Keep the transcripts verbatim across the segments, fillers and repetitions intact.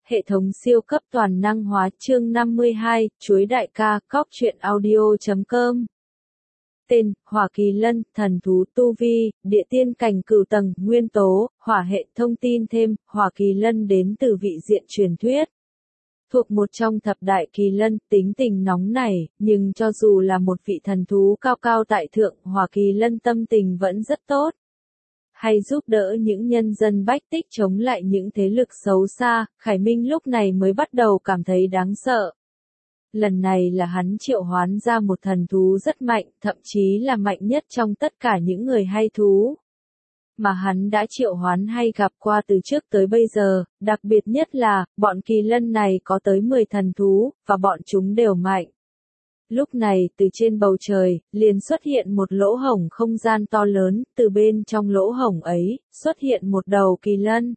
Hệ thống siêu cấp toàn năng hóa chương năm mươi hai, chuối đại ca, cóc truyện audio chấm com. Tên, Hỏa Kỳ Lân, thần thú tu vi, địa tiên cảnh cửu tầng, nguyên tố, hỏa hệ. Thông tin thêm, Hỏa Kỳ Lân đến từ vị diện truyền thuyết. Thuộc một trong thập đại kỳ lân, tính tình nóng nảy, nhưng cho dù là một vị thần thú cao cao tại thượng, Hỏa Kỳ Lân tâm tình vẫn rất tốt. Hay giúp đỡ những nhân dân bách tích chống lại những thế lực xấu xa, Khải Minh lúc này mới bắt đầu cảm thấy đáng sợ. Lần này là hắn triệu hoán ra một thần thú rất mạnh, thậm chí là mạnh nhất trong tất cả những người hay thú mà hắn đã triệu hoán hay gặp qua từ trước tới bây giờ, đặc biệt nhất là, bọn kỳ lân này có tới mười thần thú, và bọn chúng đều mạnh. Lúc này, từ trên bầu trời, liền xuất hiện một lỗ hổng không gian to lớn, từ bên trong lỗ hổng ấy, xuất hiện một đầu kỳ lân.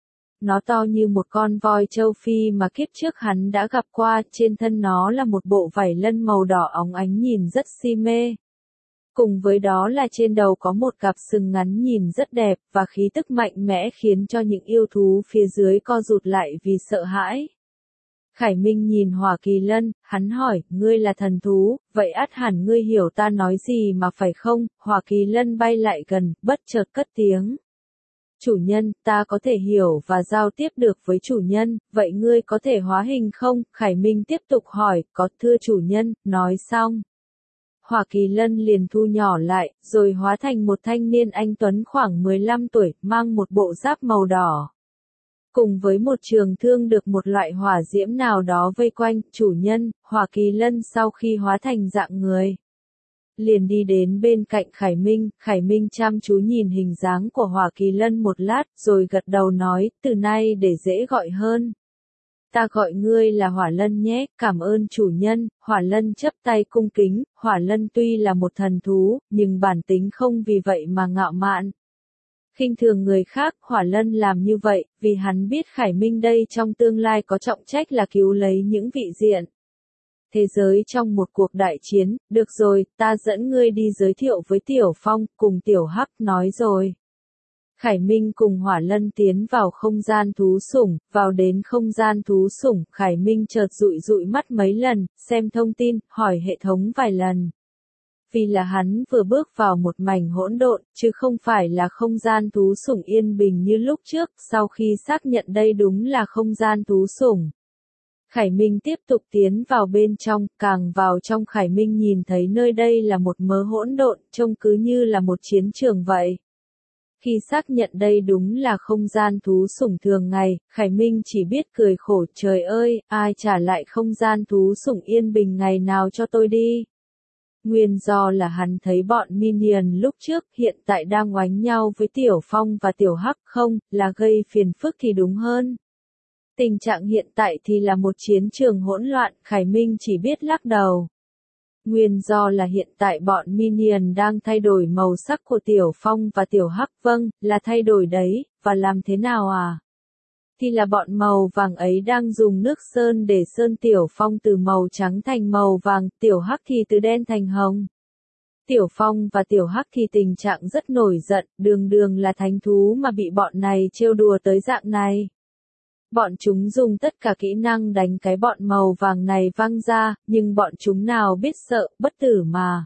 Nó to như một con voi châu Phi mà kiếp trước hắn đã gặp qua, trên thân nó là một bộ vảy lân màu đỏ óng ánh nhìn rất si mê. Cùng với đó là trên đầu có một cặp sừng ngắn nhìn rất đẹp, và khí tức mạnh mẽ khiến cho những yêu thú phía dưới co rụt lại vì sợ hãi. Khải Minh nhìn Hỏa Kỳ Lân, hắn hỏi, ngươi là thần thú, vậy ắt hẳn ngươi hiểu ta nói gì mà phải không? Hỏa Kỳ Lân bay lại gần, bất chợt cất tiếng. Chủ nhân, ta có thể hiểu và giao tiếp được với chủ nhân, vậy ngươi có thể hóa hình không? Khải Minh tiếp tục hỏi, có thưa chủ nhân, nói xong. Hỏa Kỳ Lân liền thu nhỏ lại, rồi hóa thành một thanh niên anh tuấn khoảng mười lăm tuổi, mang một bộ giáp màu đỏ. Cùng với một trường thương được một loại hỏa diễm nào đó vây quanh, chủ nhân, Hỏa Kỳ Lân sau khi hóa thành dạng người, liền đi đến bên cạnh Khải Minh, Khải Minh chăm chú nhìn hình dáng của Hỏa Kỳ Lân một lát, rồi gật đầu nói, từ nay để dễ gọi hơn. Ta gọi ngươi là Hỏa Lân nhé, cảm ơn chủ nhân. Hỏa Lân chắp tay cung kính, Hỏa Lân tuy là một thần thú, nhưng bản tính không vì vậy mà ngạo mạn. Khinh thường người khác, Hỏa Lân làm như vậy, vì hắn biết Khải Minh đây trong tương lai có trọng trách là cứu lấy những vị diện thế giới trong một cuộc đại chiến. Được rồi, ta dẫn ngươi đi giới thiệu với Tiểu Phong, cùng Tiểu Hắc nói rồi. Khải Minh cùng Hỏa Lân tiến vào không gian thú sủng, vào đến không gian thú sủng, Khải Minh chợt dụi dụi mắt mấy lần, xem thông tin, hỏi hệ thống vài lần. Vì là hắn vừa bước vào một mảnh hỗn độn, chứ không phải là không gian thú sủng yên bình như lúc trước, sau khi xác nhận đây đúng là không gian thú sủng. Khải Minh tiếp tục tiến vào bên trong, càng vào trong Khải Minh nhìn thấy nơi đây là một mớ hỗn độn, trông cứ như là một chiến trường vậy. Khi xác nhận đây đúng là không gian thú sủng thường ngày, Khải Minh chỉ biết cười khổ, trời ơi, ai trả lại không gian thú sủng yên bình ngày nào cho tôi đi. Nguyên do là hắn thấy bọn minion lúc trước hiện tại đang oánh nhau với Tiểu Phong và Tiểu Hắc, không, là gây phiền phức thì đúng hơn. Tình trạng hiện tại thì là một chiến trường hỗn loạn, Khải Minh chỉ biết lắc đầu. Nguyên do là hiện tại bọn minion đang thay đổi màu sắc của Tiểu Phong và Tiểu Hắc, vâng, là thay đổi đấy, và làm thế nào à? Thì là bọn màu vàng ấy đang dùng nước sơn để sơn Tiểu Phong từ màu trắng thành màu vàng, Tiểu Hắc thì từ đen thành hồng. Tiểu Phong và Tiểu Hắc thì tình trạng rất nổi giận, đường đường là thánh thú mà bị bọn này trêu đùa tới dạng này. Bọn chúng dùng tất cả kỹ năng đánh cái bọn màu vàng này văng ra, nhưng bọn chúng nào biết sợ, bất tử mà.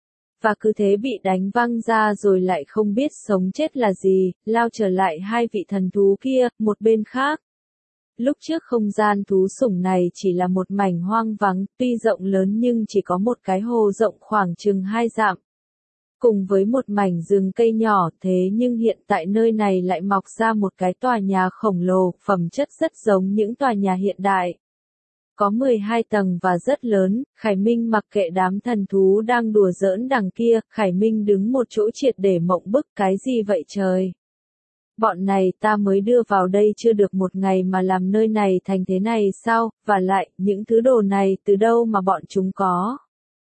Và cứ thế bị đánh văng ra rồi lại không biết sống chết là gì, lao trở lại hai vị thần thú kia, một bên khác. Lúc trước không gian thú sủng này chỉ là một mảnh hoang vắng, tuy rộng lớn nhưng chỉ có một cái hồ rộng khoảng chừng hai dặm. Cùng với một mảnh rừng cây nhỏ, thế nhưng hiện tại nơi này lại mọc ra một cái tòa nhà khổng lồ, phẩm chất rất giống những tòa nhà hiện đại. Có mười hai tầng và rất lớn, Khải Minh mặc kệ đám thần thú đang đùa giỡn đằng kia, Khải Minh đứng một chỗ triệt để mộng bức, cái gì vậy trời? Bọn này ta mới đưa vào đây chưa được một ngày mà làm nơi này thành thế này sao, và lại, những thứ đồ này từ đâu mà bọn chúng có?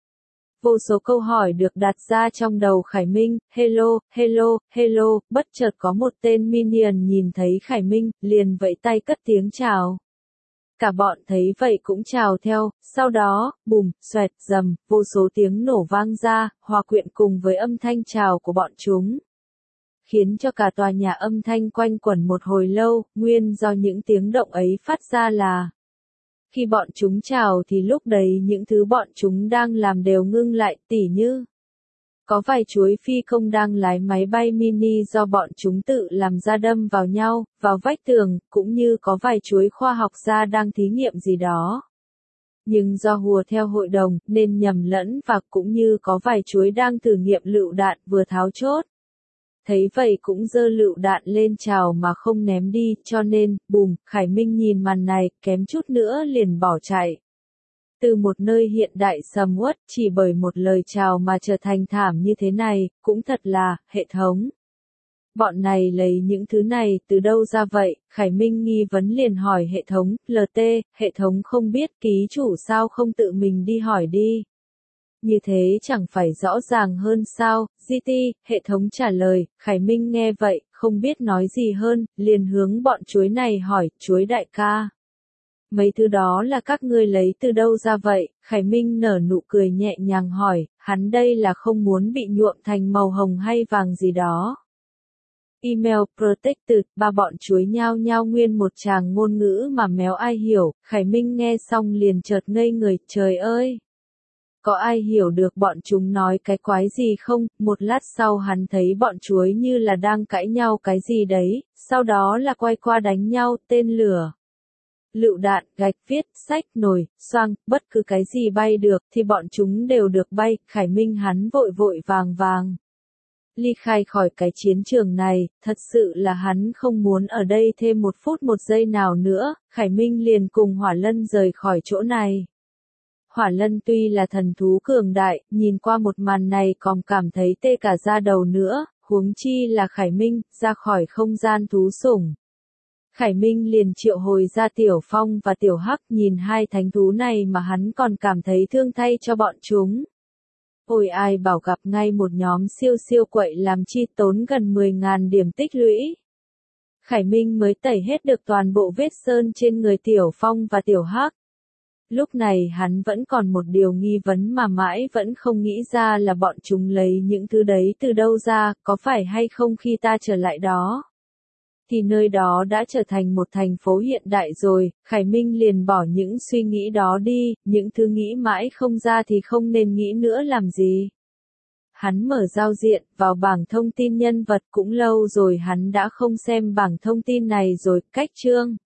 Vô số câu hỏi được đặt ra trong đầu Khải Minh, hello, hello, hello, bất chợt có một tên minion nhìn thấy Khải Minh, liền vẫy tay cất tiếng chào. Cả bọn thấy vậy cũng chào theo, sau đó, bùm, xoẹt, rầm, vô số tiếng nổ vang ra, hòa quyện cùng với âm thanh chào của bọn chúng. khiến cho cả tòa nhà âm thanh quanh quẩn một hồi lâu, nguyên do những tiếng động ấy phát ra là khi bọn chúng chào thì lúc đấy những thứ bọn chúng đang làm đều ngưng lại, tỉ như có vài chuối phi công đang lái máy bay mini do bọn chúng tự làm ra đâm vào nhau, vào vách tường, cũng như có vài chuối khoa học gia đang thí nghiệm gì đó. Nhưng do hùa theo hội đồng, nên nhầm lẫn và cũng như có vài chuối đang thử nghiệm lựu đạn vừa tháo chốt. Thấy vậy cũng giơ lựu đạn lên chào mà không ném đi, cho nên, bùm, Khải Minh nhìn màn này, kém chút nữa liền bỏ chạy. Từ một nơi hiện đại sầm uất, chỉ bởi một lời chào mà trở thành thảm như thế này, cũng thật là, hệ thống. Bọn này lấy những thứ này từ đâu ra vậy? Khải Minh nghi vấn liền hỏi hệ thống, lờ tê, hệ thống không biết, ký chủ sao không tự mình đi hỏi đi. Như thế chẳng phải rõ ràng hơn sao? giê tê, hệ thống trả lời. Khải Minh nghe vậy, không biết nói gì hơn, liền hướng bọn chuối này hỏi, chuối đại ca. Mấy thứ đó là các ngươi lấy từ đâu ra vậy? Khải Minh nở nụ cười nhẹ nhàng hỏi, hắn đây là không muốn bị nhuộm thành màu hồng hay vàng gì đó. Email Protected, ba bọn chuối nhao nhao nguyên một tràng ngôn ngữ mà méo ai hiểu, Khải Minh nghe xong liền chợt ngây người, trời ơi! Có ai hiểu được bọn chúng nói cái quái gì không? Một lát sau hắn thấy bọn chuối như là đang cãi nhau cái gì đấy, sau đó là quay qua đánh nhau, tên lửa. Lựu đạn, gạch viết, sách, nồi, xoang, bất cứ cái gì bay được thì bọn chúng đều được bay, Khải Minh hắn vội vội vàng vàng. Ly khai khỏi cái chiến trường này, thật sự là hắn không muốn ở đây thêm một phút một giây nào nữa, Khải Minh liền cùng Hỏa Lân rời khỏi chỗ này. Hỏa Lân tuy là thần thú cường đại, nhìn qua một màn này còn cảm thấy tê cả da đầu nữa, huống chi là Khải Minh, ra khỏi không gian thú sủng. Khải Minh liền triệu hồi ra Tiểu Phong và Tiểu Hắc, nhìn hai thánh thú này mà hắn còn cảm thấy thương thay cho bọn chúng. Ôi ai bảo gặp ngay một nhóm siêu siêu quậy làm chi tốn gần mười nghìn điểm tích lũy. Khải Minh mới tẩy hết được toàn bộ vết sơn trên người Tiểu Phong và Tiểu Hắc. Lúc này hắn vẫn còn một điều nghi vấn mà mãi vẫn không nghĩ ra là bọn chúng lấy những thứ đấy từ đâu ra, có phải hay không khi ta trở lại đó. Thì nơi đó đã trở thành một thành phố hiện đại rồi, Khải Minh liền bỏ những suy nghĩ đó đi, những thứ nghĩ mãi không ra thì không nên nghĩ nữa làm gì. Hắn mở giao diện, vào bảng thông tin nhân vật, cũng lâu rồi hắn đã không xem bảng thông tin này rồi, cách chương.